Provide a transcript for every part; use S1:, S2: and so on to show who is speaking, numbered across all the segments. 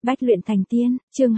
S1: Bách luyện thành tiên, chương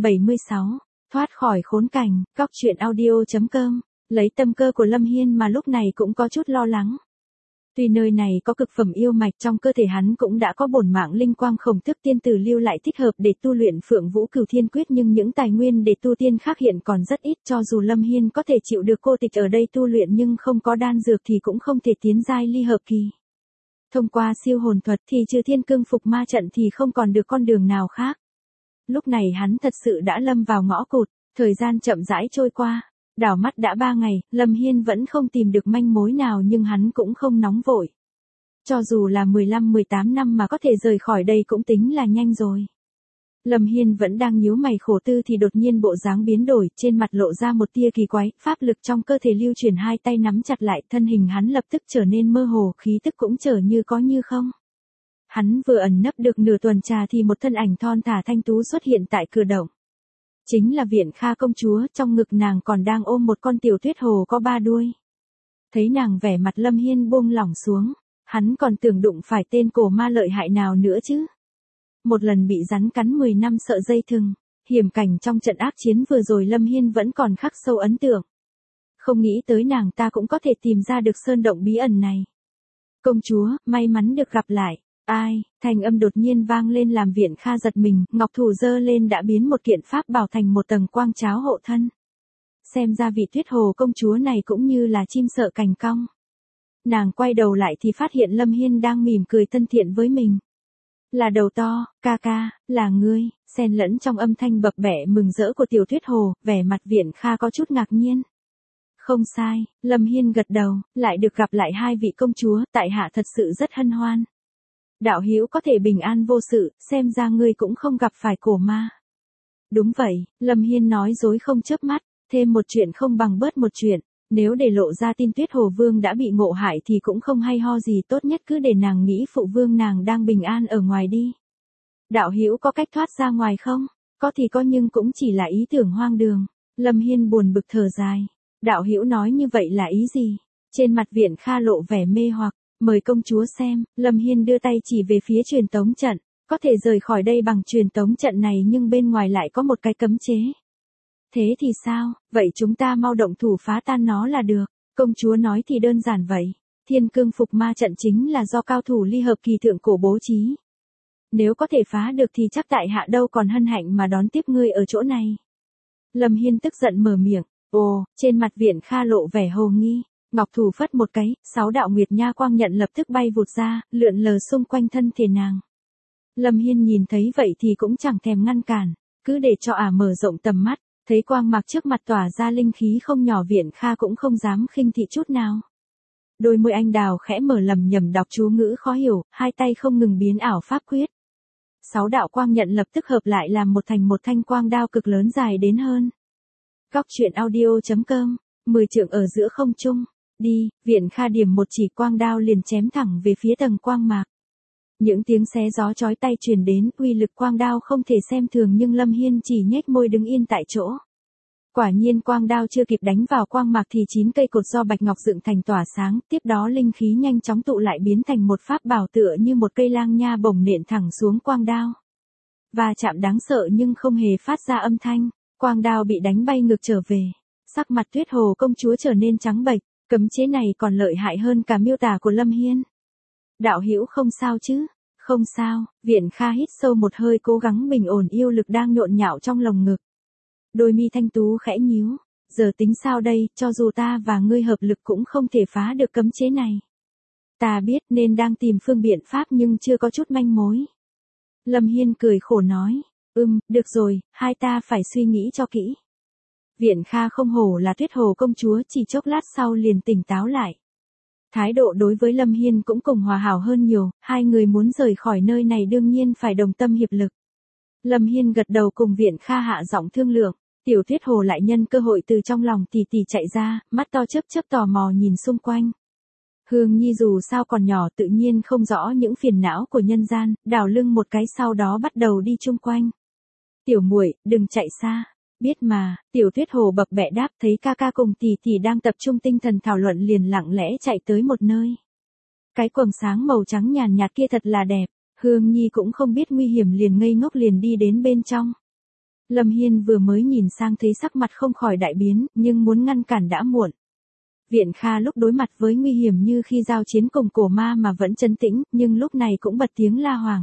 S1: 276, thoát khỏi khốn cảnh, Cóc truyện audio.com, lấy tâm cơ của Lâm Hiên mà lúc này cũng có chút lo lắng. Tuy nơi này có cực phẩm yêu mạch trong cơ thể hắn cũng đã có bổn mạng linh quang khổng tước tiên tử lưu lại thích hợp để tu luyện Phượng Vũ Cửu Thiên Quyết, nhưng những tài nguyên để tu tiên khác hiện còn rất ít, cho dù Lâm Hiên có thể chịu được cô tịch ở đây tu luyện nhưng không có đan dược thì cũng không thể tiến giai ly hợp kỳ. Thông qua siêu hồn thuật thì trừ thiên cương phục ma trận thì không còn được con đường nào khác. Lúc này hắn thật sự đã lâm vào ngõ cụt, thời gian chậm rãi trôi qua. Đảo mắt đã 3 ngày, Lâm Hiên vẫn không tìm được manh mối nào nhưng hắn cũng không nóng vội. Cho dù là 15-18 năm mà có thể rời khỏi đây cũng tính là nhanh rồi. Lâm Hiên vẫn đang nhíu mày khổ tư thì đột nhiên bộ dáng biến đổi, trên mặt lộ ra một tia kỳ quái, pháp lực trong cơ thể lưu chuyển, hai tay nắm chặt lại, thân hình hắn lập tức trở nên mơ hồ, khí tức cũng trở như có như không. Hắn vừa ẩn nấp được nửa tuần trà thì một thân ảnh thon thả thanh tú xuất hiện tại cửa động. Chính là Viễn Kha công chúa, trong ngực nàng còn đang ôm một con tiểu tuyết hồ có 3 đuôi. Thấy nàng vẻ mặt Lâm Hiên buông lỏng xuống, hắn còn tưởng đụng phải tên cổ ma lợi hại nào nữa chứ. Một lần bị rắn cắn 10 năm sợ dây thừng, hiểm cảnh trong trận ác chiến vừa rồi Lâm Hiên vẫn còn khắc sâu ấn tượng. Không nghĩ tới nàng ta cũng có thể tìm ra được sơn động bí ẩn này. Công chúa, may mắn được gặp lại. Ai, thanh âm đột nhiên vang lên làm Viễn Kha giật mình, ngọc thủ giơ lên đã biến một kiện pháp bảo thành một tầng quang cháo hộ thân. Xem ra vị tuyết hồ công chúa này cũng như là chim sợ cành cong. Nàng quay đầu lại thì phát hiện Lâm Hiên đang mỉm cười thân thiện với mình. Là đầu to, ca ca, là ngươi, xen lẫn trong âm thanh bập bẹ mừng rỡ của tiểu tuyết hồ, vẻ mặt Viễn Kha có chút ngạc nhiên. Không sai, Lâm Hiên gật đầu, lại được gặp lại hai vị công chúa, tại hạ thật sự rất hân hoan. Đạo hữu có thể bình an vô sự, xem ra ngươi cũng không gặp phải cổ ma. Đúng vậy, Lâm Hiên nói dối không chớp mắt, thêm một chuyện không bằng bớt một chuyện, nếu để lộ ra tin tuyết hồ vương đã bị ngộ hại thì cũng không hay ho gì, tốt nhất cứ để nàng nghĩ phụ vương nàng đang bình an ở ngoài đi. Đạo hữu có cách thoát ra ngoài không? Có thì có nhưng cũng chỉ là ý tưởng hoang đường. Lâm Hiên buồn bực thở dài. Đạo hữu nói như vậy là ý gì? Trên mặt Viễn Kha lộ vẻ mê hoặc. Mời công chúa xem, Lâm Hiên đưa tay chỉ về phía truyền tống trận, có thể rời khỏi đây bằng truyền tống trận này nhưng bên ngoài lại có một cái cấm chế. Thế thì sao, vậy chúng ta mau động thủ phá tan nó là được, công chúa nói thì đơn giản vậy, thiên cương phục ma trận chính là do cao thủ ly hợp kỳ thượng cổ bố trí. Nếu có thể phá được thì chắc tại hạ đâu còn hân hạnh mà đón tiếp ngươi ở chỗ này. Lâm Hiên tức giận mở miệng, ồ, trên mặt Viễn Kha lộ vẻ hồ nghi. Ngọc thủ phất một cái, 6 đạo nguyệt nha quang nhận lập tức bay vụt ra, lượn lờ xung quanh thân thể nàng. Lâm Hiên nhìn thấy vậy thì cũng chẳng thèm ngăn cản, cứ để cho mở rộng tầm mắt, thấy quang mạc trước mặt tỏa ra linh khí không nhỏ, Viễn Kha cũng không dám khinh thị chút nào. Đôi môi anh đào khẽ mở lầm nhầm đọc chú ngữ khó hiểu, hai tay không ngừng biến ảo pháp quyết. 6 đạo quang nhận lập tức hợp lại làm một thành một thanh quang đao cực lớn dài đến hơn. Cóc truyện audio.com, 10 trượng ở giữa không trung. Đi, Viễn Kha điểm một chỉ quang đao liền chém thẳng về phía tầng quang mạc. Những tiếng xé gió chói tai truyền đến, uy lực quang đao không thể xem thường nhưng Lâm Hiên chỉ nhếch môi đứng yên tại chỗ. Quả nhiên quang đao chưa kịp đánh vào quang mạc thì 9 cây cột do bạch ngọc dựng thành tỏa sáng, tiếp đó linh khí nhanh chóng tụ lại biến thành một pháp bảo tựa như một cây lang nha bổng nện thẳng xuống quang đao. Va chạm đáng sợ nhưng không hề phát ra âm thanh, quang đao bị đánh bay ngược trở về. Sắc mặt tuyết hồ công chúa trở nên trắng bệch. Cấm chế này còn lợi hại hơn cả miêu tả của Lâm Hiên. Đạo hữu không sao chứ? Không sao, Viễn Kha hít sâu một hơi cố gắng bình ổn yêu lực đang nhộn nhạo trong lồng ngực. Đôi mi thanh tú khẽ nhíu, giờ tính sao đây, cho dù ta và ngươi hợp lực cũng không thể phá được cấm chế này. Ta biết nên đang tìm phương biện pháp nhưng chưa có chút manh mối. Lâm Hiên cười khổ nói, được rồi, hai ta phải suy nghĩ cho kỹ. Viễn Kha không hổ là tuyết hồ công chúa, chỉ chốc lát sau liền tỉnh táo lại. Thái độ đối với Lâm Hiên cũng cùng hòa hảo hơn nhiều, hai người muốn rời khỏi nơi này đương nhiên phải đồng tâm hiệp lực. Lâm Hiên gật đầu cùng Viễn Kha hạ giọng thương lượng, tiểu tuyết hồ lại nhân cơ hội từ trong lòng tỉ tỉ chạy ra, mắt to chớp chớp tò mò nhìn xung quanh. Hương Nhi dù sao còn nhỏ tự nhiên không rõ những phiền não của nhân gian, đảo lưng một cái sau đó bắt đầu đi chung quanh. Tiểu muội, đừng chạy xa. Biết mà, tiểu tuyết hồ bập bẹ đáp, thấy ca ca cùng tỷ tỷ đang tập trung tinh thần thảo luận liền lặng lẽ chạy tới một nơi. Cái quầng sáng màu trắng nhàn nhạt kia thật là đẹp, Hương Nhi cũng không biết nguy hiểm liền ngây ngốc liền đi đến bên trong. Lâm Hiên vừa mới nhìn sang thấy sắc mặt không khỏi đại biến, nhưng muốn ngăn cản đã muộn. Viện Kha lúc đối mặt với nguy hiểm như khi giao chiến cùng cổ ma mà vẫn trấn tĩnh, nhưng lúc này cũng bật tiếng la hoàng.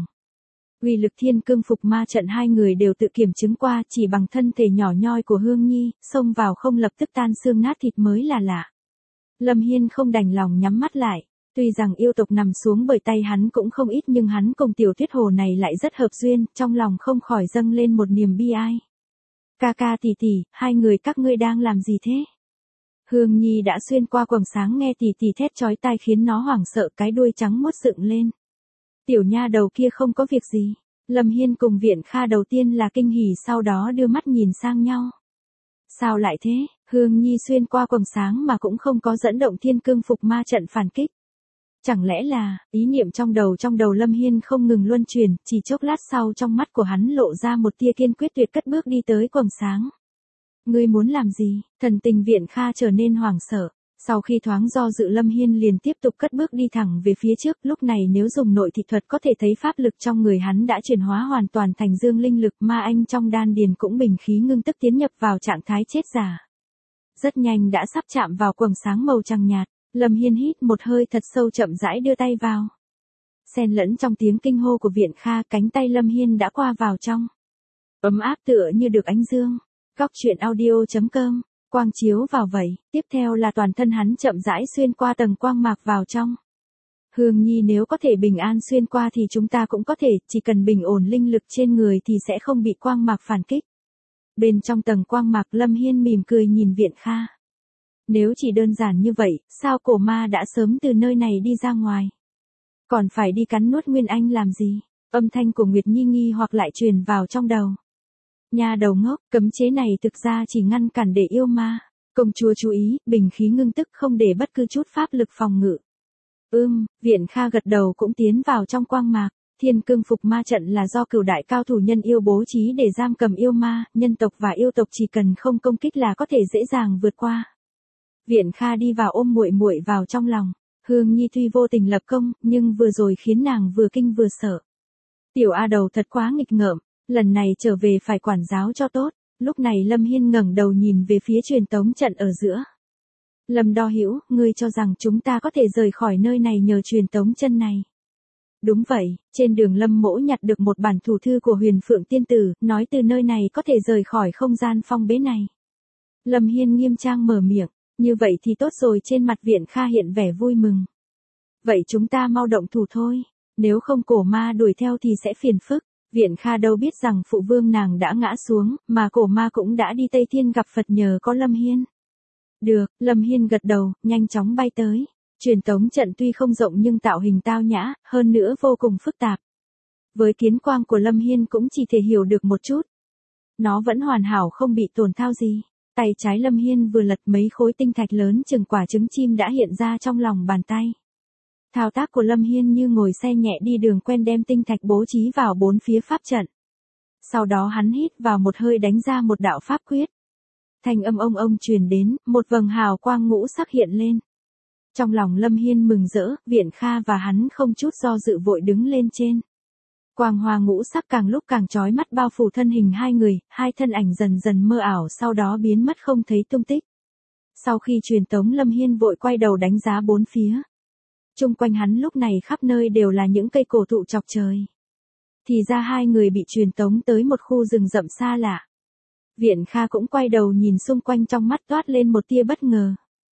S1: Uy lực thiên cương phục ma trận hai người đều tự kiểm chứng qua, chỉ bằng thân thể nhỏ nhoi của Hương Nhi, xông vào không lập tức tan xương nát thịt mới là lạ. Lâm Hiên không đành lòng nhắm mắt lại. Tuy rằng yêu tộc nằm xuống bởi tay hắn cũng không ít nhưng hắn cùng tiểu tuyết hồ này lại rất hợp duyên, trong lòng không khỏi dâng lên một niềm bi ai. Ca ca tỷ tỷ, hai người các ngươi đang làm gì thế? Hương Nhi đã xuyên qua quầng sáng nghe tỷ tỷ thét chói tai khiến nó hoảng sợ, cái đuôi trắng muốt dựng lên. Tiểu nha đầu kia không có việc gì. Lâm Hiên cùng Viện Kha đầu tiên là kinh hỉ, sau đó đưa mắt nhìn sang nhau. Sao lại thế? Hương Nhi xuyên qua quầng sáng mà cũng không có dẫn động thiên cương phục ma trận phản kích. Chẳng lẽ là, ý niệm trong đầu Lâm Hiên không ngừng luân chuyển, chỉ chốc lát sau trong mắt của hắn lộ ra một tia kiên quyết tuyệt cất bước đi tới quầng sáng. Ngươi muốn làm gì? Thần tình Viện Kha trở nên hoảng sợ. Sau khi thoáng do dự Lâm Hiên liền tiếp tục cất bước đi thẳng về phía trước, lúc này nếu dùng nội thị thuật có thể thấy pháp lực trong người hắn đã chuyển hóa hoàn toàn thành dương linh lực, ma anh trong đan điền cũng bình khí ngưng tức tiến nhập vào trạng thái chết giả. Rất nhanh đã sắp chạm vào quầng sáng màu trắng nhạt. Lâm Hiên hít một hơi thật sâu chậm rãi đưa tay vào. Xen lẫn trong tiếng kinh hô của Viện Kha, cánh tay Lâm Hiên đã qua vào trong. Ấm áp tựa như được ánh dương. Góc truyện audio.com, quang chiếu vào vậy, tiếp theo là toàn thân hắn chậm rãi xuyên qua tầng quang mạc vào trong. Hương Nhi nếu có thể bình an xuyên qua thì chúng ta cũng có thể, chỉ cần bình ổn linh lực trên người thì sẽ không bị quang mạc phản kích. Bên trong tầng quang mạc Lâm Hiên mỉm cười nhìn Viện Kha. Nếu chỉ đơn giản như vậy, sao cổ ma đã sớm từ nơi này đi ra ngoài? Còn phải đi cắn nuốt Nguyên Anh làm gì? Âm thanh của Nguyệt Nhi nghi hoặc lại truyền vào trong đầu. Nha đầu ngốc, cấm chế này thực ra chỉ ngăn cản để yêu ma. Công chúa chú ý, bình khí ngưng tức không để bất cứ chút pháp lực phòng ngự. Viện Kha gật đầu cũng tiến vào trong quang mạc. Thiên cương phục ma trận là do cửu đại cao thủ nhân yêu bố trí để giam cầm yêu ma, nhân tộc và yêu tộc chỉ cần không công kích là có thể dễ dàng vượt qua. Viện Kha đi vào ôm muội muội vào trong lòng. Hương Nhi tuy vô tình lập công, nhưng vừa rồi khiến nàng vừa kinh vừa sợ. Tiểu A đầu thật quá nghịch ngợm, lần này trở về phải quản giáo cho tốt. Lúc này Lâm Hiên ngẩng đầu nhìn về phía truyền tống trận ở giữa. Lâm Đo Hữu, ngươi cho rằng chúng ta có thể rời khỏi nơi này nhờ truyền tống chân này? Đúng vậy, trên đường Lâm Mỗ nhặt được một bản thủ thư của Huyền Phượng Tiên Tử, nói từ nơi này có thể rời khỏi không gian phong bế này. Lâm Hiên nghiêm trang mở miệng. Như vậy thì tốt rồi, trên mặt Viện Kha hiện vẻ vui mừng. Vậy chúng ta mau động thủ thôi, nếu không cổ ma đuổi theo thì sẽ phiền phức. Viện Kha đâu biết rằng phụ vương nàng đã ngã xuống, mà cổ ma cũng đã đi Tây Thiên gặp Phật nhờ có Lâm Hiên. Được, Lâm Hiên gật đầu, nhanh chóng bay tới. Truyền tống trận tuy không rộng nhưng tạo hình tao nhã, hơn nữa vô cùng phức tạp. Với kiến quang của Lâm Hiên cũng chỉ thể hiểu được một chút. Nó vẫn hoàn hảo không bị tổn thao gì. Tay trái Lâm Hiên vừa lật mấy khối tinh thạch lớn chừng quả trứng chim đã hiện ra trong lòng bàn tay. Thao tác của Lâm Hiên như ngồi xe nhẹ đi đường quen, đem tinh thạch bố trí vào bốn phía pháp trận. Sau đó hắn hít vào một hơi đánh ra một đạo pháp quyết. Thanh âm ông truyền đến, một vầng hào quang ngũ sắc hiện lên. Trong lòng Lâm Hiên mừng rỡ, Viện Kha và hắn không chút do dự vội đứng lên trên. Quang hoa ngũ sắc càng lúc càng chói mắt bao phủ thân hình hai người, hai thân ảnh dần dần mơ ảo sau đó biến mất không thấy tung tích. Sau khi truyền tống Lâm Hiên vội quay đầu đánh giá bốn phía. Chung quanh hắn lúc này khắp nơi đều là những cây cổ thụ chọc trời. Thì ra hai người bị truyền tống tới một khu rừng rậm xa lạ. Viện Kha cũng quay đầu nhìn xung quanh, trong mắt toát lên một tia bất ngờ.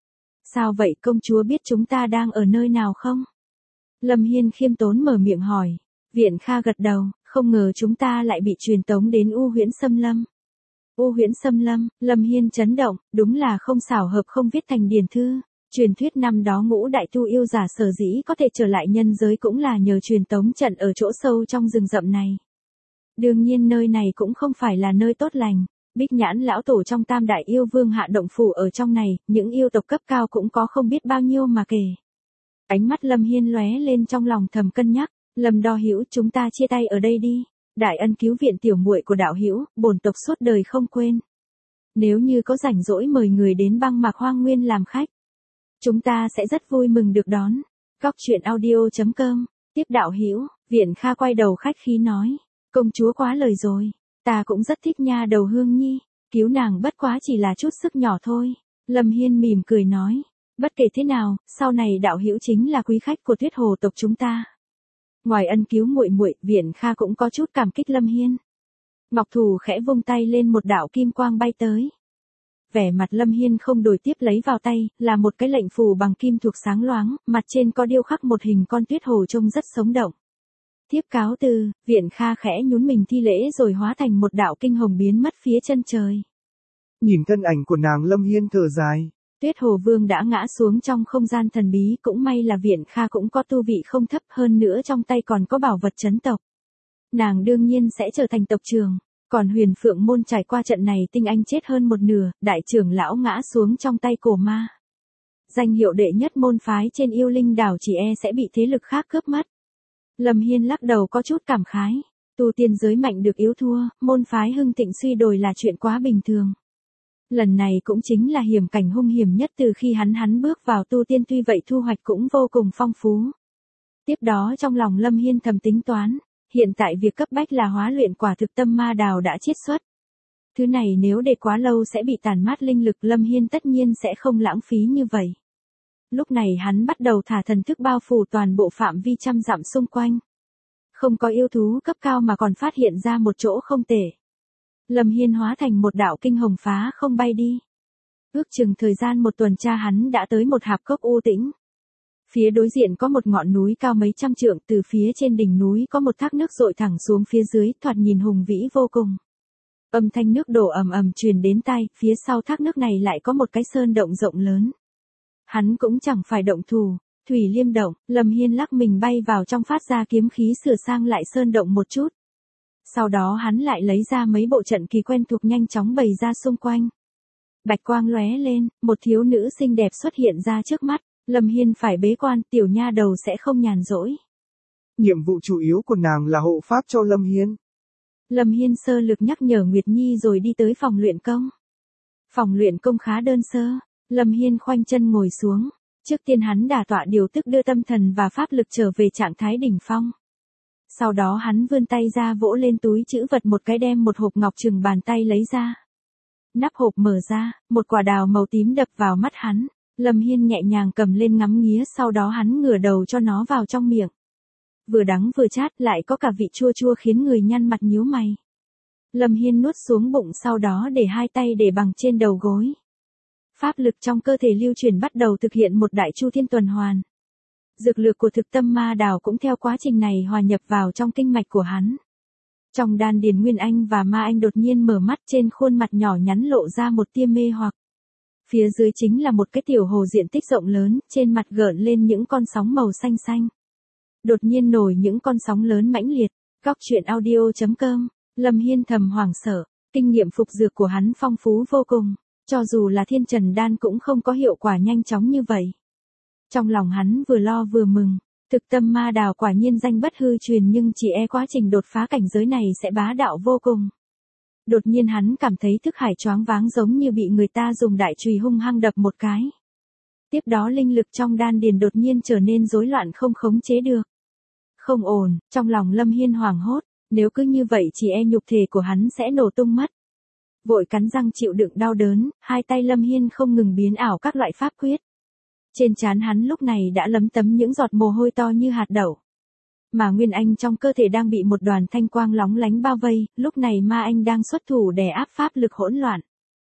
S1: Sao vậy, công chúa biết chúng ta đang ở nơi nào không? Lâm Hiên khiêm tốn mở miệng hỏi. Viện Kha gật đầu, không ngờ chúng ta lại bị truyền tống đến U Huyễn Xâm Lâm. U Huyễn Xâm Lâm, Lâm Hiên chấn động, đúng là không xảo hợp không viết thành điển thư. Truyền thuyết năm đó ngũ đại tu yêu giả sở dĩ có thể trở lại nhân giới cũng là nhờ truyền tống trận ở chỗ sâu trong rừng rậm này. Đương nhiên nơi này cũng không phải là nơi tốt lành. Bích Nhãn lão tổ trong Tam Đại Yêu Vương hạ động phủ ở trong này, những yêu tộc cấp cao cũng có không biết bao nhiêu mà kể. Ánh mắt Lâm Hiên lóe lên, trong lòng thầm cân nhắc. Lâm Đo Hữu, chúng ta chia tay ở đây đi. Đại ân cứu viện tiểu muội của đạo hữu, bổn tộc suốt đời không quên. Nếu như có rảnh rỗi mời người đến băng mạc hoang nguyên làm khách, chúng ta sẽ rất vui mừng được đón. Góc truyện audio.com, tiếp đạo hữu. Viện Kha quay đầu khách khí nói, công chúa quá lời rồi, ta cũng rất thích nha đầu Hương Nhi, cứu nàng bất quá chỉ là chút sức nhỏ thôi. Lâm Hiên mỉm cười nói, bất kể thế nào, sau này đạo hữu chính là quý khách của Tuyết Hồ tộc chúng ta. Ngoài ân cứu muội muội, Viện Kha cũng có chút cảm kích Lâm Hiên. Ngọc thủ khẽ vung tay lên, một đạo kim quang bay tới. Vẻ mặt Lâm Hiên không đổi, tiếp lấy vào tay, là một cái lệnh phù bằng kim thuộc sáng loáng, mặt trên có điêu khắc một hình con tuyết hồ trông rất sống động. Tiếp cáo từ, Viện Kha khẽ nhún mình thi lễ rồi hóa thành một đạo kinh hồng biến mất phía chân trời.
S2: Nhìn thân ảnh của nàng, Lâm Hiên thở dài.
S1: Tuyết Hồ Vương đã ngã xuống trong không gian thần bí, cũng may là Viện Kha cũng có tu vị không thấp, hơn nữa trong tay còn có bảo vật chấn tộc. Nàng đương nhiên sẽ trở thành tộc trưởng. Còn Huyền Phượng môn trải qua trận này tinh anh chết hơn một nửa, đại trưởng lão ngã xuống trong tay cổ ma. Danh hiệu đệ nhất môn phái trên Yêu Linh đảo chỉ sẽ bị thế lực khác cướp mất. Lâm Hiên lắc đầu có chút cảm khái. Tu tiên giới mạnh được yếu thua, môn phái hưng thịnh suy đồi là chuyện quá bình thường. Lần này cũng chính là hiểm cảnh hung hiểm nhất từ khi hắn bước vào tu tiên, tuy vậy thu hoạch cũng vô cùng phong phú. Tiếp đó trong lòng Lâm Hiên thầm tính toán. Hiện tại việc cấp bách là hóa luyện quả thực tâm ma đào đã chiết xuất. Thứ này nếu để quá lâu sẽ bị tàn mát linh lực, Lâm Hiên tất nhiên sẽ không lãng phí như vậy. Lúc này hắn bắt đầu thả thần thức bao phủ toàn bộ phạm vi trăm dặm xung quanh. Không có yêu thú cấp cao mà còn phát hiện ra một chỗ không tệ. Lâm Hiên hóa thành một đạo kinh hồng phá không bay đi. Ước chừng thời gian một tuần tra hắn đã tới một hạp cốc u tĩnh. Phía đối diện có một ngọn núi cao mấy trăm trượng, từ phía trên đỉnh núi có một thác nước dội thẳng xuống phía dưới, thoạt nhìn hùng vĩ vô cùng. Âm thanh nước đổ ầm ầm truyền đến tai, phía sau thác nước này lại có một cái sơn động rộng lớn. Hắn cũng chẳng phải động thủ, Thủy Liêm động, Lâm Hiên lắc mình bay vào trong, phát ra kiếm khí sửa sang lại sơn động một chút. Sau đó hắn lại lấy ra mấy bộ trận kỳ quen thuộc nhanh chóng bày ra xung quanh. Bạch quang lóe lên, một thiếu nữ xinh đẹp xuất hiện ra trước mắt. Lâm Hiên phải bế quan, tiểu nha đầu sẽ không nhàn rỗi.
S2: Nhiệm vụ chủ yếu của nàng là hộ pháp cho Lâm Hiên.
S1: Lâm Hiên sơ lược nhắc nhở Nguyệt Nhi rồi đi tới phòng luyện công. Phòng luyện công khá đơn sơ, Lâm Hiên khoanh chân ngồi xuống. Trước tiên hắn đả tọa điều tức, đưa tâm thần và pháp lực trở về trạng thái đỉnh phong. Sau đó hắn vươn tay ra vỗ lên túi trữ vật một cái, đem một hộp ngọc chừng bàn tay lấy ra. Nắp hộp mở ra, một quả đào màu tím đập vào mắt hắn. Lâm Hiên nhẹ nhàng cầm lên ngắm nghía, sau đó hắn ngửa đầu cho nó vào trong miệng. Vừa đắng vừa chát, lại có cả vị chua chua khiến người nhăn mặt nhíu mày. Lâm Hiên nuốt xuống bụng, sau đó để hai tay để bằng trên đầu gối. Pháp lực trong cơ thể lưu chuyển, bắt đầu thực hiện một đại chu thiên tuần hoàn. Dược lực của thực tâm ma đào cũng theo quá trình này hòa nhập vào trong kinh mạch của hắn. Trong đan điền Nguyên Anh và Ma Anh đột nhiên mở mắt, trên khuôn mặt nhỏ nhắn lộ ra một tia mê hoặc. Phía dưới chính là một cái tiểu hồ diện tích rộng lớn, trên mặt gợn lên những con sóng màu xanh xanh. Đột nhiên nổi những con sóng lớn mãnh liệt. Góc truyện audio.com, Lâm Hiên thầm hoảng sợ, kinh nghiệm phục dược của hắn phong phú vô cùng, cho dù là thiên trần đan cũng không có hiệu quả nhanh chóng như vậy. Trong lòng hắn vừa lo vừa mừng, thực tâm ma đào quả nhiên danh bất hư truyền, nhưng chỉ quá trình đột phá cảnh giới này sẽ bá đạo vô cùng. Đột nhiên hắn cảm thấy thức hải choáng váng, giống như bị người ta dùng đại chùy hung hăng đập một cái. Tiếp đó linh lực trong đan điền đột nhiên trở nên rối loạn, không khống chế được. Không ổn, trong lòng Lâm Hiên hoảng hốt, nếu cứ như vậy chỉ nhục thể của hắn sẽ nổ tung mất. Vội cắn răng chịu đựng đau đớn, hai tay Lâm Hiên không ngừng biến ảo các loại pháp quyết. Trên trán hắn lúc này đã lấm tấm những giọt mồ hôi to như hạt đậu. Mà Nguyên Anh trong cơ thể đang bị một đoàn thanh quang lóng lánh bao vây, lúc này Ma Anh đang xuất thủ đè áp pháp lực hỗn loạn.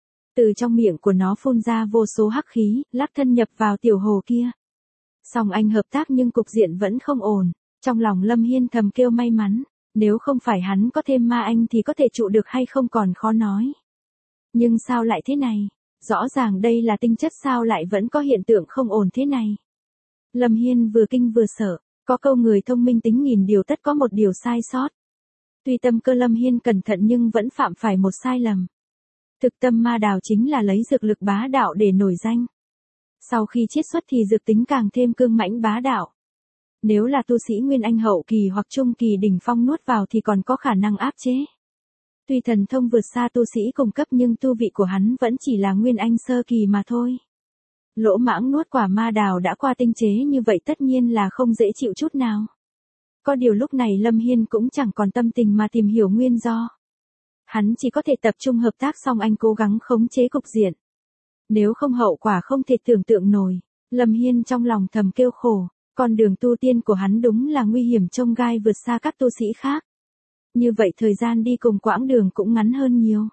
S1: Từ trong miệng của nó phun ra vô số hắc khí, lắc thân nhập vào tiểu hồ kia. Song anh hợp tác nhưng cục diện vẫn không ổn, trong lòng Lâm Hiên thầm kêu may mắn, nếu không phải hắn có thêm Ma Anh thì có thể trụ được hay không còn khó nói. Nhưng sao lại thế này? Rõ ràng đây là tinh chất, sao lại vẫn có hiện tượng không ổn thế này? Lâm Hiên vừa kinh vừa sợ. Có câu người thông minh tính nghìn điều tất có một điều sai sót. Tuy tâm cơ Lâm Hiên cẩn thận nhưng vẫn phạm phải một sai lầm. Thực tâm ma đào chính là lấy dược lực bá đạo để nổi danh. Sau khi chiết xuất thì dược tính càng thêm cương mãnh bá đạo. Nếu là tu sĩ Nguyên Anh hậu kỳ hoặc trung kỳ đỉnh phong nuốt vào thì còn có khả năng áp chế. Tuy thần thông vượt xa tu sĩ cùng cấp nhưng tu vị của hắn vẫn chỉ là Nguyên Anh sơ kỳ mà thôi. Lỗ mãng nuốt quả ma đào đã qua tinh chế như vậy tất nhiên là không dễ chịu chút nào. Có điều lúc này Lâm Hiên cũng chẳng còn tâm tình mà tìm hiểu nguyên do. Hắn chỉ có thể tập trung hợp tác xong anh cố gắng khống chế cục diện. Nếu không hậu quả không thể tưởng tượng nổi. Lâm Hiên trong lòng thầm kêu khổ, con đường tu tiên của hắn đúng là nguy hiểm chông gai vượt xa các tu sĩ khác. Như vậy thời gian đi cùng quãng đường cũng ngắn hơn nhiều.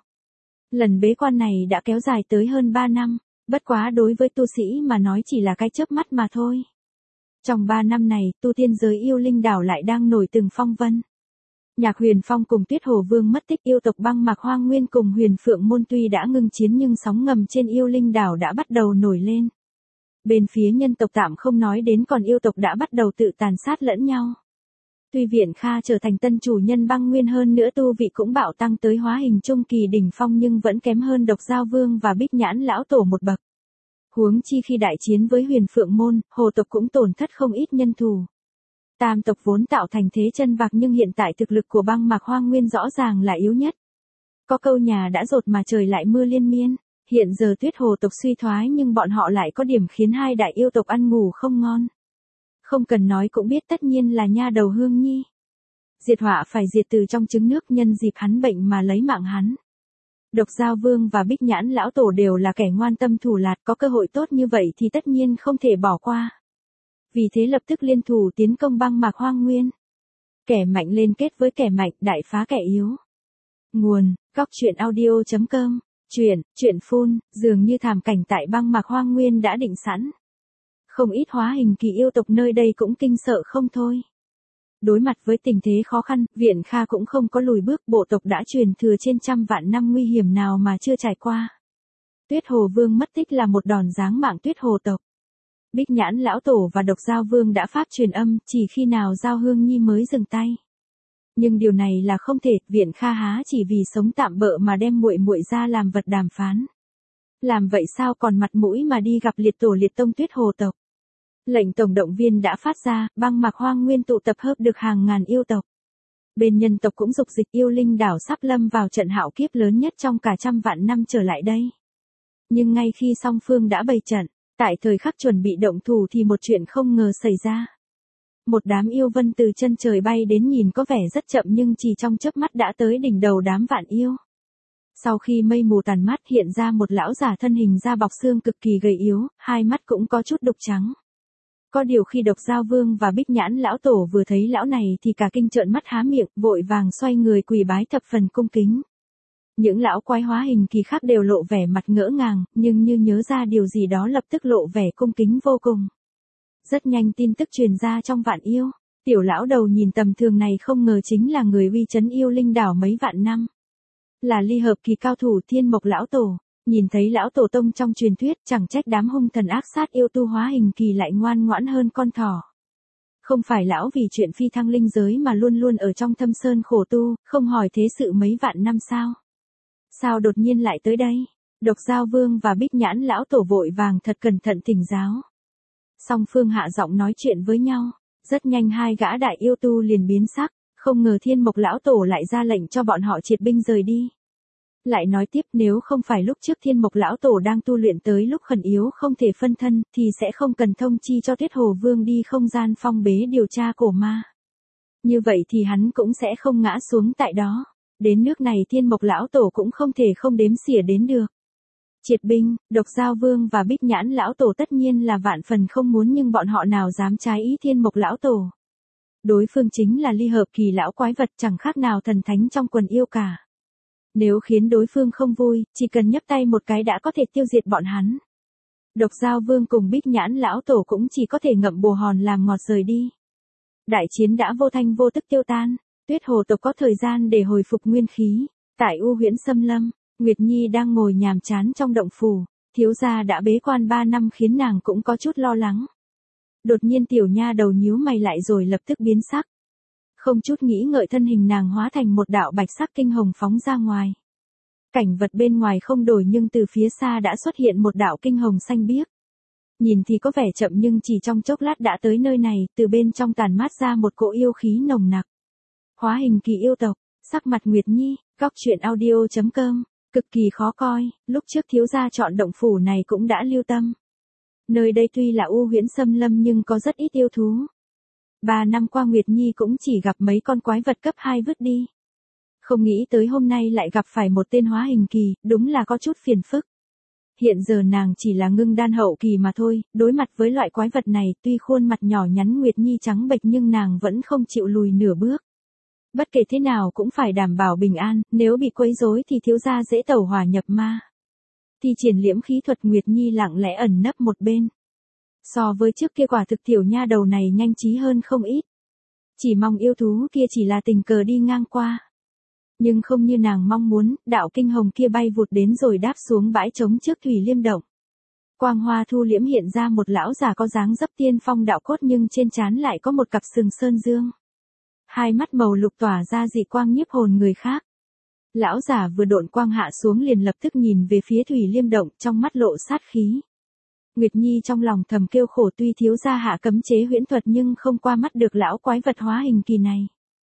S1: Lần bế quan này đã kéo dài tới hơn 3 năm, bất quá đối với tu sĩ mà nói chỉ là cái chớp mắt mà thôi. Trong 3 năm này, tu tiên giới yêu linh đảo lại đang nổi từng phong vân. Nhạc Huyền Phong cùng Tuyết Hồ Vương mất tích, yêu tộc Băng Mạc Hoang Nguyên cùng Huyền Phượng Môn tuy đã ngưng chiến nhưng sóng ngầm trên yêu linh đảo đã bắt đầu nổi lên. Bên phía nhân tộc tạm không nói đến, còn yêu tộc đã bắt đầu tự tàn sát lẫn nhau. Tuy Viễn Kha trở thành tân chủ nhân băng nguyên, hơn nữa tu vị cũng bạo tăng tới hóa hình trung kỳ đỉnh phong, nhưng vẫn kém hơn Độc Giao Vương và Bích Nhãn lão tổ một bậc. Huống chi khi đại chiến với Huyền Phượng Môn, Hồ tộc cũng tổn thất không ít nhân thủ. Tam tộc vốn tạo thành thế chân vạc, nhưng hiện tại thực lực của Băng Mạc Hoang Nguyên rõ ràng là yếu nhất. Có câu nhà đã dột mà trời lại mưa liên miên. Hiện giờ Tuyết Hồ tộc suy thoái nhưng bọn họ lại có điểm khiến hai đại yêu tộc ăn ngủ không ngon. Không cần nói cũng biết tất nhiên là nha đầu Hương Nhi. Diệt họa phải diệt từ trong trứng nước, nhân dịp hắn bệnh mà lấy mạng hắn. Độc Giao Vương và Bích Nhãn lão tổ đều là kẻ ngoan tâm thủ lạt, có cơ hội tốt như vậy thì tất nhiên không thể bỏ qua. Vì thế lập tức liên thủ tiến công Băng Mạc Hoang Nguyên. Kẻ mạnh liên kết với kẻ mạnh, đại phá kẻ yếu. Nguồn: coctruyện.audio.com. Chuyện phun, dường như thảm cảnh tại Băng Mạc Hoang Nguyên đã định sẵn. Không ít hóa hình kỳ yêu tộc nơi đây cũng kinh sợ không thôi. Đối mặt với tình thế khó khăn, Viễn Kha cũng không có lùi bước, bộ tộc đã truyền thừa trên trăm vạn năm, nguy hiểm nào mà chưa trải qua. Tuyết Hồ Vương mất tích là một đòn giáng mạng Tuyết Hồ tộc. Bích Nhãn lão tổ và Độc Giao Vương đã pháp truyền âm, chỉ khi nào Giao Hương Nhi mới dừng tay. Nhưng điều này là không thể, Viễn Kha há chỉ vì sống tạm bợ mà đem muội muội ra làm vật đàm phán. Làm vậy sao còn mặt mũi mà đi gặp liệt tổ liệt tông Tuyết Hồ tộc. Lệnh tổng động viên đã phát ra, Băng Mạc Hoang Nguyên tụ tập hợp được hàng ngàn yêu tộc. Bên nhân tộc cũng dục dịch, yêu linh đảo sắp lâm vào trận hạo kiếp lớn nhất trong cả trăm vạn năm trở lại đây. Nhưng ngay khi song phương đã bày trận, tại thời khắc chuẩn bị động thủ thì một chuyện không ngờ xảy ra. Một đám yêu vân từ chân trời bay đến, nhìn có vẻ rất chậm nhưng chỉ trong chớp mắt đã tới đỉnh đầu đám vạn yêu. Sau khi mây mù tàn mát, hiện ra một lão giả thân hình da bọc xương cực kỳ gầy yếu, hai mắt cũng có chút đục trắng. Có điều khi Độc Giao Vương và Bích Nhãn lão tổ vừa thấy lão này thì cả kinh trợn mắt há miệng, vội vàng xoay người quỳ bái thập phần cung kính. Những lão quái hóa hình kỳ khác đều lộ vẻ mặt ngỡ ngàng, nhưng như nhớ ra điều gì đó lập tức lộ vẻ cung kính vô cùng. Rất nhanh tin tức truyền ra trong vạn yêu, tiểu lão đầu nhìn tầm thường này không ngờ chính là người uy chấn yêu linh đảo mấy vạn năm. Là ly hợp kỳ cao thủ Thiên Mộc lão tổ. Nhìn thấy lão tổ tông trong truyền thuyết, chẳng trách đám hung thần ác sát yêu tu hóa hình kỳ lại ngoan ngoãn hơn con thỏ. Không phải lão vì chuyện phi thăng linh giới mà luôn luôn ở trong thâm sơn khổ tu, không hỏi thế sự mấy vạn năm sao? Sao đột nhiên lại tới đây? Độc Giao Vương và Bích Nhãn lão tổ vội vàng thật cẩn thận thỉnh giáo. Song phương hạ giọng nói chuyện với nhau, rất nhanh hai gã đại yêu tu liền biến sắc, không ngờ Thiên Mộc lão tổ lại ra lệnh cho bọn họ triệt binh rời đi. Lại nói tiếp, nếu không phải lúc trước Thiên Mộc lão tổ đang tu luyện tới lúc khẩn yếu không thể phân thân, thì sẽ không cần thông chi cho Tuyết Hồ Vương đi không gian phong bế điều tra cổ ma. Như vậy thì hắn cũng sẽ không ngã xuống tại đó. Đến nước này Thiên Mộc lão tổ cũng không thể không đếm xỉa đến được. Triệt binh, Độc Giao Vương và Bích Nhãn lão tổ tất nhiên là vạn phần không muốn, nhưng bọn họ nào dám trái ý Thiên Mộc lão tổ. Đối phương chính là ly hợp kỳ lão quái vật, chẳng khác nào thần thánh trong quần yêu cả. Nếu khiến đối phương không vui, chỉ cần nhấp tay một cái đã có thể tiêu diệt bọn hắn. Độc Giao Vương cùng Bích Nhãn lão tổ cũng chỉ có thể ngậm bồ hòn làm ngọt rời đi. Đại chiến đã vô thanh vô tức tiêu tan, Tuyết Hồ tộc có thời gian để hồi phục nguyên khí. Tại U Huyễn Xâm Lâm, Nguyệt Nhi đang ngồi nhàm chán trong động phủ, thiếu gia đã bế quan 3 năm khiến nàng cũng có chút lo lắng. Đột nhiên tiểu nha đầu nhíu mày lại rồi lập tức biến sắc. Không chút nghĩ ngợi thân hình nàng hóa thành một đạo bạch sắc kinh hồng phóng ra ngoài. Cảnh vật bên ngoài không đổi nhưng từ phía xa đã xuất hiện một đạo kinh hồng xanh biếc. Nhìn thì có vẻ chậm nhưng chỉ trong chốc lát đã tới nơi này, từ bên trong tàn mát ra một cỗ yêu khí nồng nặc. Hóa hình kỳ yêu tộc, sắc mặt Nguyệt Nhi, coctruyện.audio.com, cực kỳ khó coi, lúc trước thiếu gia chọn động phủ này cũng đã lưu tâm. Nơi đây tuy là U Huyễn Xâm Lâm nhưng có rất ít yêu thú. 3 năm qua Nguyệt Nhi cũng chỉ gặp mấy con quái vật cấp 2 vứt đi. Không nghĩ tới hôm nay lại gặp phải một tên hóa hình kỳ, đúng là có chút phiền phức. Hiện giờ nàng chỉ là ngưng đan hậu kỳ mà thôi, đối mặt với loại quái vật này tuy khuôn mặt nhỏ nhắn Nguyệt Nhi trắng bệch nhưng nàng vẫn không chịu lùi nửa bước. Bất kể thế nào cũng phải đảm bảo bình an, nếu bị quấy rối thì thiếu gia dễ tẩu hỏa nhập ma. Thi triển liễm khí thuật Nguyệt Nhi lặng lẽ ẩn nấp một bên. So với trước kia quả thực tiểu nha đầu này nhanh trí hơn không ít. Chỉ mong yêu thú kia chỉ là tình cờ đi ngang qua. Nhưng không như nàng mong muốn, đạo kinh hồng kia bay vụt đến rồi đáp xuống bãi trống trước Thủy Liêm Động. Quang hoa thu liễm hiện ra một lão già có dáng dấp tiên phong đạo cốt nhưng trên trán lại có một cặp sừng sơn dương. Hai mắt màu lục tỏa ra dị quang nhiếp hồn người khác. Lão già vừa độn quang hạ xuống liền lập tức nhìn về phía Thủy Liêm Động, trong mắt lộ sát khí. Nguyệt Nhi trong lòng thầm kêu khổ, tuy thiếu gia hạ cấm chế huyễn thuật nhưng không qua mắt được lão quái vật hóa hình kỳ này.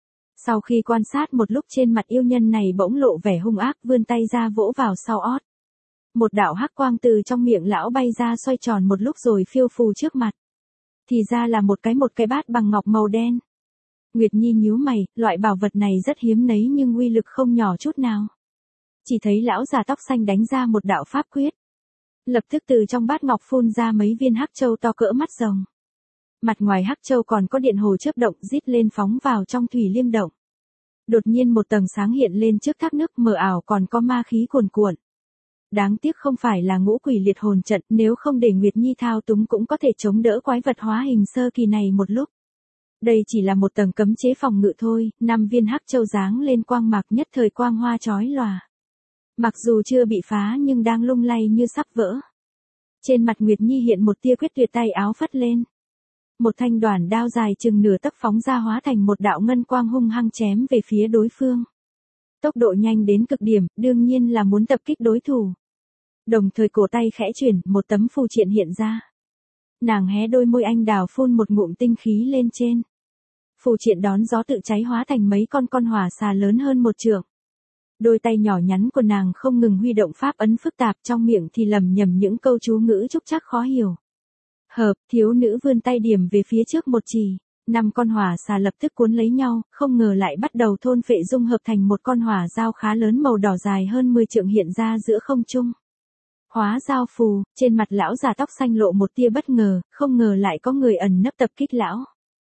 S1: Sau khi quan sát một lúc trên mặt yêu nhân này bỗng lộ vẻ hung ác, vươn tay ra vỗ vào sau ót. Một đạo hắc quang từ trong miệng lão bay ra xoay tròn một lúc rồi phiêu phù trước mặt. Thì ra là một cái bát bằng ngọc màu đen. Nguyệt Nhi nhíu mày, loại bảo vật này rất hiếm nấy nhưng uy lực không nhỏ chút nào. Chỉ thấy lão già tóc xanh đánh ra một đạo pháp quyết. Lập tức từ trong bát ngọc phun ra mấy viên hắc châu to cỡ mắt rồng. Mặt ngoài hắc châu còn có điện hồ chớp động rít lên phóng vào trong Thủy Liêm Động. Đột nhiên một tầng sáng hiện lên trước thác nước mờ ảo còn có ma khí cuồn cuộn. Đáng tiếc không phải là ngũ quỷ liệt hồn trận, nếu không để Nguyệt Nhi thao túng cũng có thể chống đỡ quái vật hóa hình sơ kỳ này một lúc. Đây chỉ là một tầng cấm chế phòng ngự thôi, 5 viên hắc châu giáng lên quang mạc nhất thời quang hoa chói lòa. Mặc dù chưa bị phá nhưng đang lung lay như sắp vỡ. Trên mặt Nguyệt Nhi hiện một tia quyết tuyệt, tay áo phất lên. Một thanh đoản đao dài chừng nửa tấc phóng ra hóa thành một đạo ngân quang hung hăng chém về phía đối phương. Tốc độ nhanh đến cực điểm, đương nhiên là muốn tập kích đối thủ. Đồng thời cổ tay khẽ chuyển, một tấm phù triện hiện ra. Nàng hé đôi môi anh đào phun một ngụm tinh khí lên trên. Phù triện đón gió tự cháy hóa thành mấy con hỏa xà lớn hơn một trượng. Đôi tay nhỏ nhắn của nàng không ngừng huy động pháp ấn phức tạp, trong miệng thì lầm nhầm những câu chú ngữ trúc trắc khó hiểu. Hợp, thiếu nữ vươn tay điểm về phía trước một chỉ, 5 con hỏa xà lập tức cuốn lấy nhau, không ngờ lại bắt đầu thôn phệ dung hợp thành một con hỏa dao khá lớn màu đỏ dài hơn 10 trượng hiện ra giữa không trung. Hóa dao phù, trên mặt lão già tóc xanh lộ một tia bất ngờ, không ngờ lại có người ẩn nấp tập kích lão.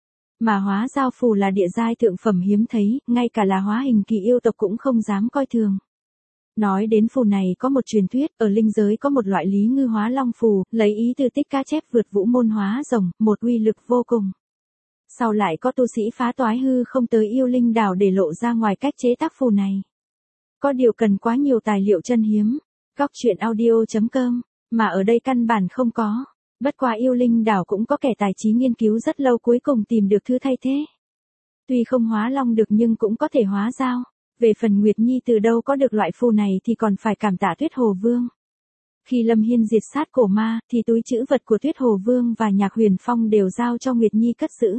S1: Mà hóa dao phù là địa giai thượng phẩm hiếm thấy, ngay cả là hóa hình kỳ yêu tộc cũng không dám coi thường. Nói đến phù này có một truyền thuyết, ở linh giới có một loại lý ngư hóa long phù, lấy ý từ tích ca chép vượt vũ môn hóa rồng, một uy lực vô cùng. Sau lại có tu sĩ phá toái hư không tới yêu linh đảo để lộ ra ngoài cách chế tác phù này. Có điều cần quá nhiều tài liệu chân hiếm. Góc truyện audio.com, mà ở đây căn bản không có. Bất quá yêu linh đảo cũng có kẻ tài trí nghiên cứu rất lâu cuối cùng tìm được thứ thay thế. Tuy không hóa long được nhưng cũng có thể hóa dao. Về phần Nguyệt Nhi từ đâu có được loại phù này thì còn phải cảm tạ Tuyết Hồ Vương. Khi Lâm Hiên diệt sát cổ ma thì túi trữ vật của Tuyết Hồ Vương và Nhạc Huyền Phong đều giao cho Nguyệt Nhi cất giữ.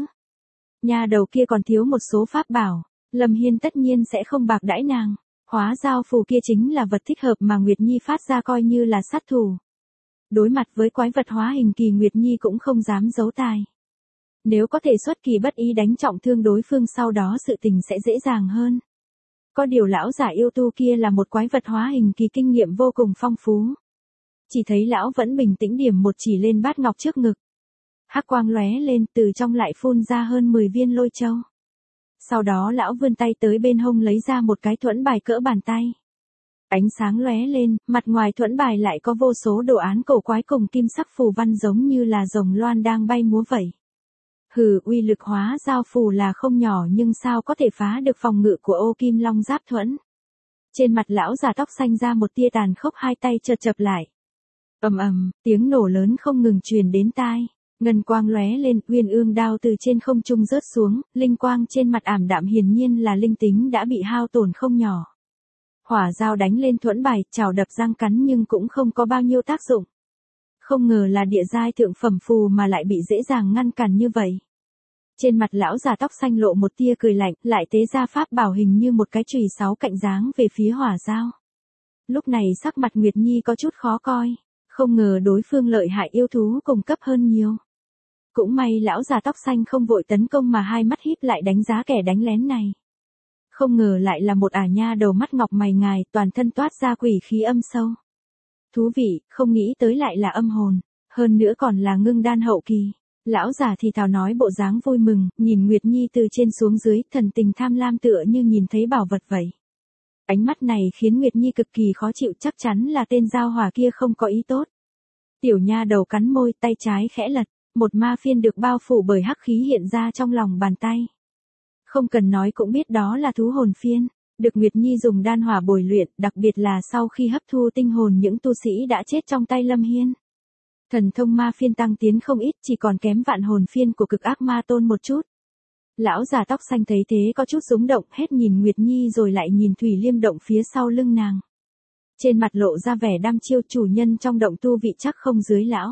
S1: Nhà đầu kia còn thiếu một số pháp bảo, Lâm Hiên tất nhiên sẽ không bạc đãi nàng. Hóa dao phù kia chính là vật thích hợp mà Nguyệt Nhi phát ra coi như là sát thủ. Đối mặt với quái vật hóa hình kỳ Nguyệt Nhi cũng không dám giấu tài. Nếu có thể xuất kỳ bất ý đánh trọng thương đối phương sau đó sự tình sẽ dễ dàng hơn. Có điều lão giả yêu tu kia là một quái vật hóa hình kỳ kinh nghiệm vô cùng phong phú. Chỉ thấy lão vẫn bình tĩnh điểm một chỉ lên bát ngọc trước ngực. Hắc quang lóe lên, từ trong lại phun ra hơn 10 viên lôi châu. Sau đó lão vươn tay tới bên hông lấy ra một cái thuẫn bài cỡ bàn tay. Ánh sáng lóe lên, mặt ngoài thuẫn bài lại có vô số đồ án cổ quái cùng kim sắc phù văn giống như là rồng loan đang bay múa vậy. Hừ, uy lực hóa dao phù là không nhỏ nhưng sao có thể phá được phòng ngự của ô kim long giáp thuẫn. Trên mặt lão già tóc xanh ra một tia tàn khốc, hai tay chợt chập lại. Ầm ầm, tiếng nổ lớn không ngừng truyền đến tai. Ngân quang lóe lên, uyên ương đao từ trên không trung rớt xuống, linh quang trên mặt ảm đạm hiển nhiên là linh tính đã bị hao tổn không nhỏ. Hỏa dao đánh lên thuẫn bài, chảo đập răng cắn nhưng cũng không có bao nhiêu tác dụng. Không ngờ là địa giai thượng phẩm phù mà lại bị dễ dàng ngăn cản như vậy. Trên mặt lão già tóc xanh lộ một tia cười lạnh, lại tế ra pháp bảo hình như một cái chùy 6 cạnh dáng về phía hỏa dao. Lúc này sắc mặt Nguyệt Nhi có chút khó coi, không ngờ đối phương lợi hại yêu thú cùng cấp hơn nhiều. Cũng may lão già tóc xanh không vội tấn công mà hai mắt híp lại đánh giá kẻ đánh lén này. Không ngờ lại là một ả nha đầu mắt ngọc mày ngài, toàn thân toát ra quỷ khí âm sâu. Thú vị, không nghĩ tới lại là âm hồn, hơn nữa còn là ngưng đan hậu kỳ. Lão già thì thào nói bộ dáng vui mừng, nhìn Nguyệt Nhi từ trên xuống dưới, thần tình tham lam tựa như nhìn thấy bảo vật vậy. Ánh mắt này khiến Nguyệt Nhi cực kỳ khó chịu, chắc chắn là tên giao hỏa kia không có ý tốt. Tiểu nha đầu cắn môi, tay trái khẽ lật, một ma phiên được bao phủ bởi hắc khí hiện ra trong lòng bàn tay. Không cần nói cũng biết đó là thú hồn phiên, được Nguyệt Nhi dùng đan hỏa bồi luyện, đặc biệt là sau khi hấp thu tinh hồn những tu sĩ đã chết trong tay Lâm Hiên. Thần thông ma phiên tăng tiến không ít, chỉ còn kém vạn hồn phiên của cực ác ma tôn một chút. Lão già tóc xanh thấy thế có chút rúng động, hết nhìn Nguyệt Nhi rồi lại nhìn Thủy Liêm động phía sau lưng nàng. Trên mặt lộ ra vẻ đăm chiêu, chủ nhân trong động tu vị chắc không dưới lão.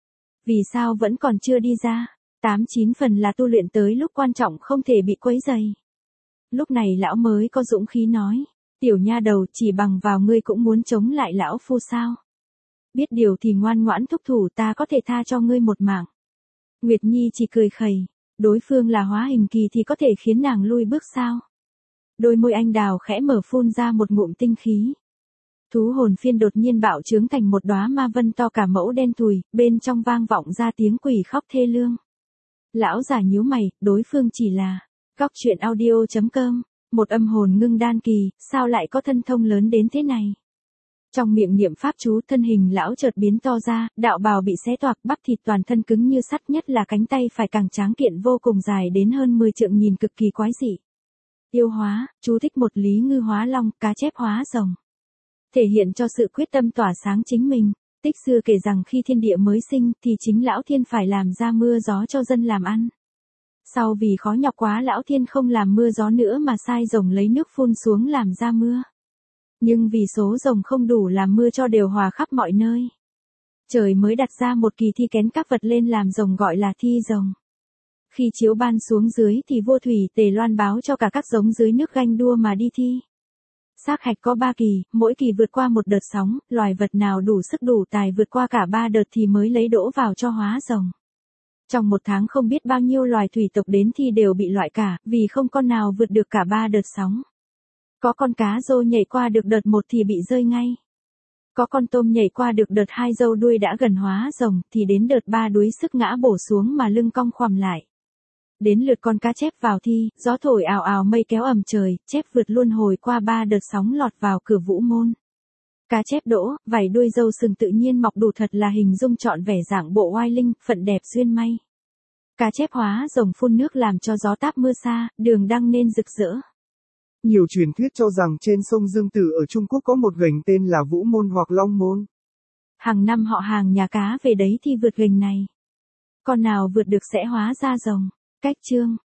S1: Vì sao vẫn còn chưa đi ra? 8-9 phần là tu luyện tới lúc quan trọng không thể bị quấy rầy. Lúc này lão mới có dũng khí nói, tiểu nha đầu, chỉ bằng vào ngươi cũng muốn chống lại lão phu sao? Biết điều thì ngoan ngoãn thúc thủ, ta có thể tha cho ngươi một mạng. Nguyệt Nhi chỉ cười khẩy, đối phương là hóa hình kỳ thì có thể khiến nàng lui bước sao? Đôi môi anh đào khẽ mở, phun ra một ngụm tinh khí. Thú hồn phiên đột nhiên bạo trướng thành một đóa ma vân to cả mẫu đen thùi, bên trong vang vọng ra tiếng quỷ khóc thê lương. Lão già nhíu mày, đối phương chỉ là Cóc Truyện Audio.com, một âm hồn ngưng đan kỳ, sao lại có thân thông lớn đến thế này? Trong miệng niệm pháp chú, thân hình lão chợt biến to ra, đạo bào bị xé toạc, bắp thịt toàn thân cứng như sắt, nhất là cánh tay phải càng tráng kiện vô cùng, dài đến hơn 10 trượng, nhìn cực kỳ quái dị. Yêu hóa, chú thích: một lý ngư hóa long, cá chép hóa rồng. Thể hiện cho sự quyết tâm tỏa sáng chính mình. Tích xưa kể rằng khi thiên địa mới sinh thì chính lão thiên phải làm ra mưa gió cho dân làm ăn. Sau vì khó nhọc quá, lão thiên không làm mưa gió nữa mà sai rồng lấy nước phun xuống làm ra mưa. Nhưng vì số rồng không đủ làm mưa cho đều hòa khắp mọi nơi. Trời mới đặt ra một kỳ thi kén các vật lên làm rồng, gọi là thi rồng. Khi chiếu ban xuống dưới thì vua thủy Tề loan báo cho cả các giống dưới nước ganh đua mà đi thi. Xác hạch có 3 kỳ, mỗi kỳ vượt qua một đợt sóng, loài vật nào đủ sức đủ tài vượt qua cả 3 đợt thì mới lấy đỗ vào cho hóa rồng. Trong một tháng không biết bao nhiêu loài thủy tộc đến thi đều bị loại cả, vì không con nào vượt được cả 3 đợt sóng. Có con cá rô nhảy qua được đợt 1 thì bị rơi ngay. Có con tôm nhảy qua được đợt 2 râu đuôi đã gần hóa rồng, thì đến đợt 3 đuối sức ngã bổ xuống mà lưng cong khoằm lại. Đến lượt con cá chép vào thi, gió thổi ào ào mây kéo ầm trời, chép vượt luân hồi qua 3 đợt sóng lọt vào cửa vũ môn. Cá chép đỗ, vảy đuôi râu sừng tự nhiên mọc đủ, thật là hình dung trọn vẻ dạng bộ oai linh, phận đẹp duyên may. Cá chép hóa rồng phun nước làm cho gió táp mưa xa, đường đăng nên rực rỡ.
S2: Nhiều truyền thuyết cho rằng trên sông Dương Tử ở Trung Quốc có một gành tên là Vũ Môn hoặc Long Môn.
S1: Hàng năm họ hàng nhà cá về đấy thì vượt gành này. Con nào vượt được sẽ hóa ra rồng. Cách chương